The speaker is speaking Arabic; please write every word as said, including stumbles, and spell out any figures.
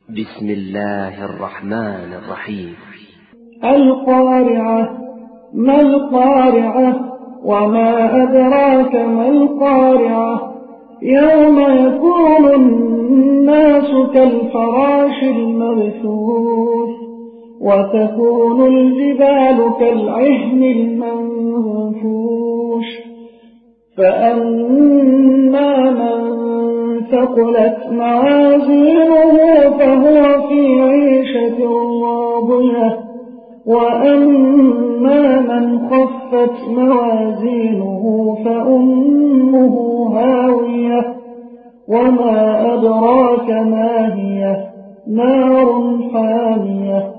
بسم الله الرحمن الرحيم. القارعة. ما القارعة؟ وما أدراك ما القارعة؟ يوم يكون الناس كالفراش المبثوث وتكون الجبال كالعهن المنفوش فأما من ثقلت موازينه فهو في عيشة راضية وأما من خفت موازينه فأمه هاوية وما أدراك ما هي نار حامية